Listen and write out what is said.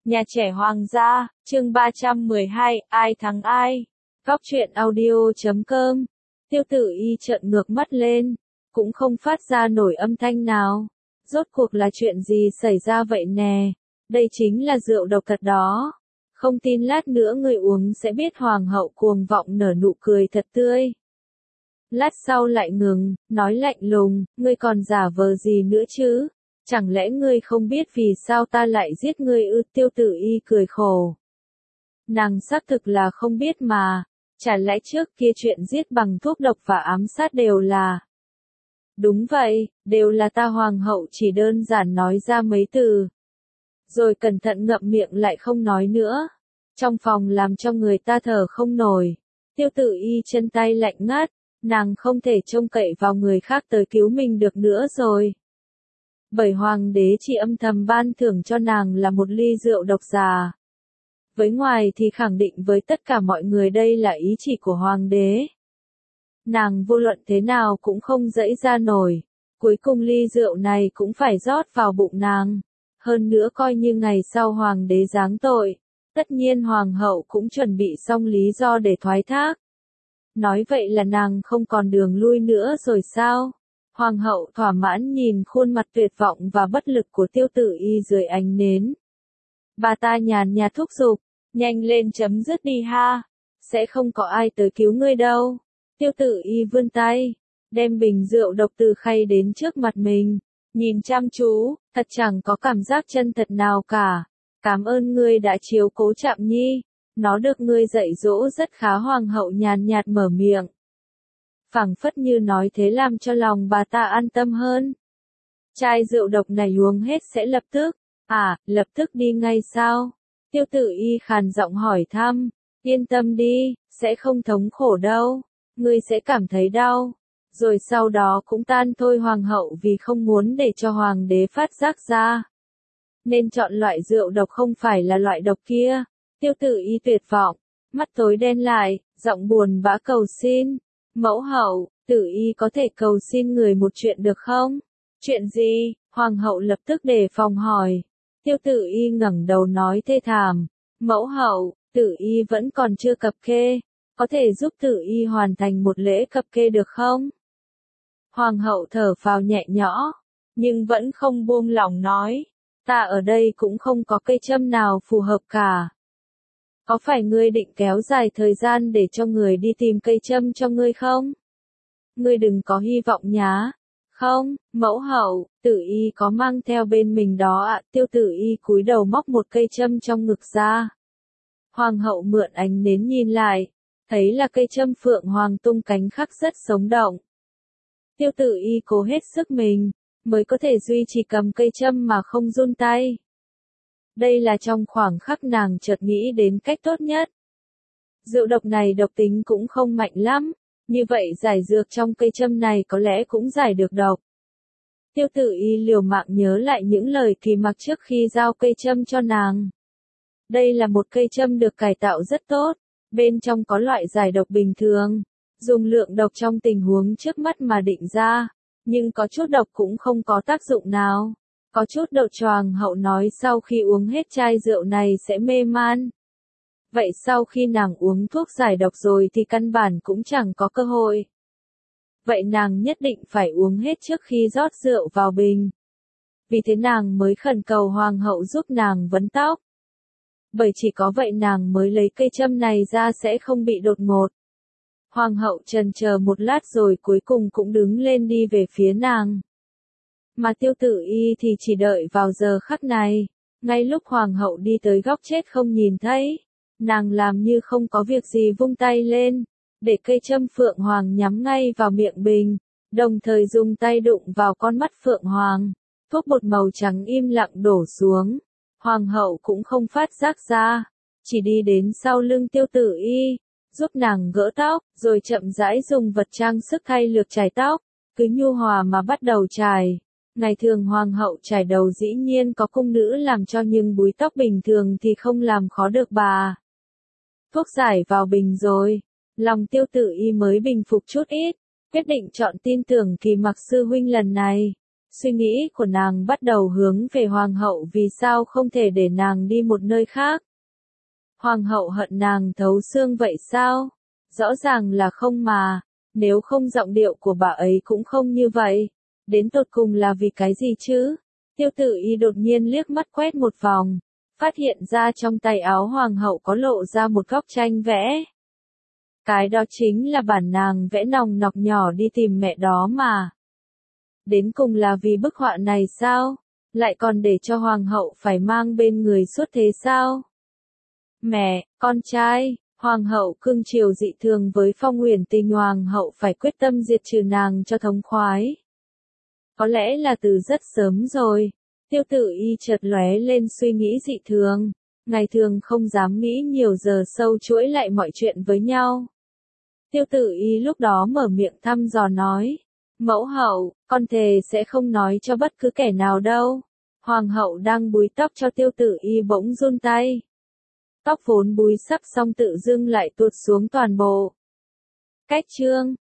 Nhà trẻ Hoàng gia, chương 312, ai thắng ai? Góc truyện audio.com. Tiêu Tử Y trợn ngược mắt lên, cũng không phát ra nổi âm thanh nào. Rốt cuộc là chuyện gì xảy ra vậy nè? Đây chính là rượu độc thật đó. Không tin lát nữa người uống sẽ biết hoàng hậu cuồng vọng nở nụ cười thật tươi. Lát sau lại ngừng, nói lạnh lùng, ngươi còn giả vờ gì nữa chứ? Chẳng lẽ ngươi không biết vì sao ta lại giết ngươi ư? Tiêu Tử Y cười khổ. Nàng xác thực là không biết mà, chả lẽ trước kia chuyện giết bằng thuốc độc và ám sát đều là... Đúng vậy, đều là ta hoàng hậu chỉ đơn giản nói ra mấy từ. Rồi cẩn thận ngậm miệng lại không nói nữa. Trong phòng làm cho người ta thở không nổi. Tiêu Tử Y chân tay lạnh ngắt, nàng không thể trông cậy vào người khác tới cứu mình được nữa rồi. Bởi hoàng đế chỉ âm thầm ban thưởng cho nàng là một ly rượu độc già. Với ngoài thì khẳng định với tất cả mọi người đây là ý chỉ của hoàng đế. Nàng vô luận thế nào cũng không dẫy ra nổi, cuối cùng ly rượu này cũng phải rót vào bụng nàng. Hơn nữa coi như ngày sau hoàng đế giáng tội, tất nhiên hoàng hậu cũng chuẩn bị xong lý do để thoái thác. Nói vậy là nàng không còn đường lui nữa rồi sao? Hoàng hậu thỏa mãn nhìn khuôn mặt tuyệt vọng và bất lực của Tiêu Tử Y dưới ánh nến. Bà ta nhàn nhạt thúc giục, nhanh lên chấm dứt đi ha, sẽ không có ai tới cứu ngươi đâu. Tiêu Tử Y vươn tay, đem bình rượu độc từ khay đến trước mặt mình, nhìn chăm chú, thật chẳng có cảm giác chân thật nào cả. Cảm ơn ngươi đã chiếu cố Trạm Nhi, nó được ngươi dạy dỗ rất khá. Hoàng hậu nhàn nhạt mở miệng. Phảng phất như nói thế làm cho lòng bà ta an tâm hơn. Chai rượu độc này uống hết sẽ lập tức, lập tức đi ngay sao? Tiêu Tử Y khàn giọng hỏi thăm, yên tâm đi, sẽ không thống khổ đâu, ngươi sẽ cảm thấy đau, rồi sau đó cũng tan thôi. Hoàng hậu vì không muốn để cho hoàng đế phát giác ra, nên chọn loại rượu độc không phải là loại độc kia. Tiêu Tử Y tuyệt vọng, mắt tối đen lại, giọng buồn bã cầu xin. Mẫu hậu, Tử Y có thể cầu xin người một chuyện được không? Chuyện gì? Hoàng hậu lập tức đề phòng hỏi. Tiêu Tử Y ngẩng đầu nói thê thảm. Mẫu hậu, Tử Y vẫn còn chưa cập kê. Có thể giúp Tử Y hoàn thành một lễ cập kê được không? Hoàng hậu thở phào nhẹ nhõ, nhưng vẫn không buông lỏng nói. Ta ở đây cũng không có cây châm nào phù hợp cả. Có phải ngươi định kéo dài thời gian để cho người đi tìm cây châm cho ngươi không? Ngươi đừng có hy vọng nhá. Không, mẫu hậu, Tử Y có mang theo bên mình đó ạ. Tiêu Tử Y cúi đầu móc một cây châm trong ngực ra. Hoàng hậu mượn ánh nến nhìn lại, thấy là cây châm phượng hoàng tung cánh khắc rất sống động. Tiêu Tử Y cố hết sức mình, mới có thể duy trì cầm cây châm mà không run tay. Đây là trong khoảng khắc nàng chợt nghĩ đến cách tốt nhất. Rượu độc này độc tính cũng không mạnh lắm, như vậy giải dược trong cây châm này có lẽ cũng giải được độc. Tiêu Tử Y liều mạng nhớ lại những lời Kỳ Mặc trước khi giao cây châm cho nàng. Đây là một cây châm được cải tạo rất tốt, bên trong có loại giải độc bình thường, dùng lượng độc trong tình huống trước mắt mà định ra, nhưng có chút độc cũng không có tác dụng nào. Có chút độc Hoàng hậu nói sau khi uống hết chai rượu này sẽ mê man. Vậy sau khi nàng uống thuốc giải độc rồi thì căn bản cũng chẳng có cơ hội. Vậy nàng nhất định phải uống hết trước khi rót rượu vào bình. Vì thế nàng mới khẩn cầu hoàng hậu giúp nàng vấn tóc. Bởi chỉ có vậy nàng mới lấy cây châm này ra sẽ không bị đột ngột. Hoàng hậu chần chờ một lát rồi cuối cùng cũng đứng lên đi về phía nàng. Mà Tiêu Tử Y thì chỉ đợi vào giờ khắc này, ngay lúc hoàng hậu đi tới góc chết không nhìn thấy, nàng làm như không có việc gì vung tay lên, để cây châm phượng hoàng nhắm ngay vào miệng bình, đồng thời dùng tay đụng vào con mắt phượng hoàng, thuốc bột màu trắng im lặng đổ xuống. Hoàng hậu cũng không phát giác ra, chỉ đi đến sau lưng Tiêu Tử Y, giúp nàng gỡ tóc, rồi chậm rãi dùng vật trang sức thay lược chải tóc, cứ nhu hòa mà bắt đầu chải. Ngày thường hoàng hậu chải đầu dĩ nhiên có cung nữ làm cho, nhưng búi tóc bình thường thì không làm khó được bà. Thuốc giải vào bình rồi, lòng Tiêu Tử Y mới bình phục chút ít, quyết định chọn tin tưởng Kỳ Mặc sư huynh lần này. Suy nghĩ của nàng bắt đầu hướng về hoàng hậu vì sao không thể để nàng đi một nơi khác. Hoàng hậu hận nàng thấu xương vậy sao? Rõ ràng là không mà, nếu không giọng điệu của bà ấy cũng không như vậy. Đến tột cùng là vì cái gì chứ? Tiêu Tử Y đột nhiên liếc mắt quét một vòng, phát hiện ra trong tay áo hoàng hậu có lộ ra một góc tranh vẽ. Cái đó chính là bản nàng vẽ nòng nọc nhỏ đi tìm mẹ đó mà. Đến cùng là vì bức họa này sao? Lại còn để cho hoàng hậu phải mang bên người suốt thế sao? Mẹ, con trai, hoàng hậu cưng chiều dị thường với Phong Uyển Tình, hoàng hậu phải quyết tâm diệt trừ nàng cho thống khoái. Có lẽ là từ rất sớm rồi, Tiêu Tử Y chợt lóe lên suy nghĩ dị thường, ngày thường không dám nghĩ nhiều, giờ sâu chuỗi lại mọi chuyện với nhau. Tiêu Tử Y lúc đó mở miệng thăm dò nói, mẫu hậu, con thề sẽ không nói cho bất cứ kẻ nào đâu. Hoàng hậu đang búi tóc cho Tiêu Tử Y bỗng run tay. Tóc vốn búi sắp xong tự dưng lại tuột xuống toàn bộ. Cách chương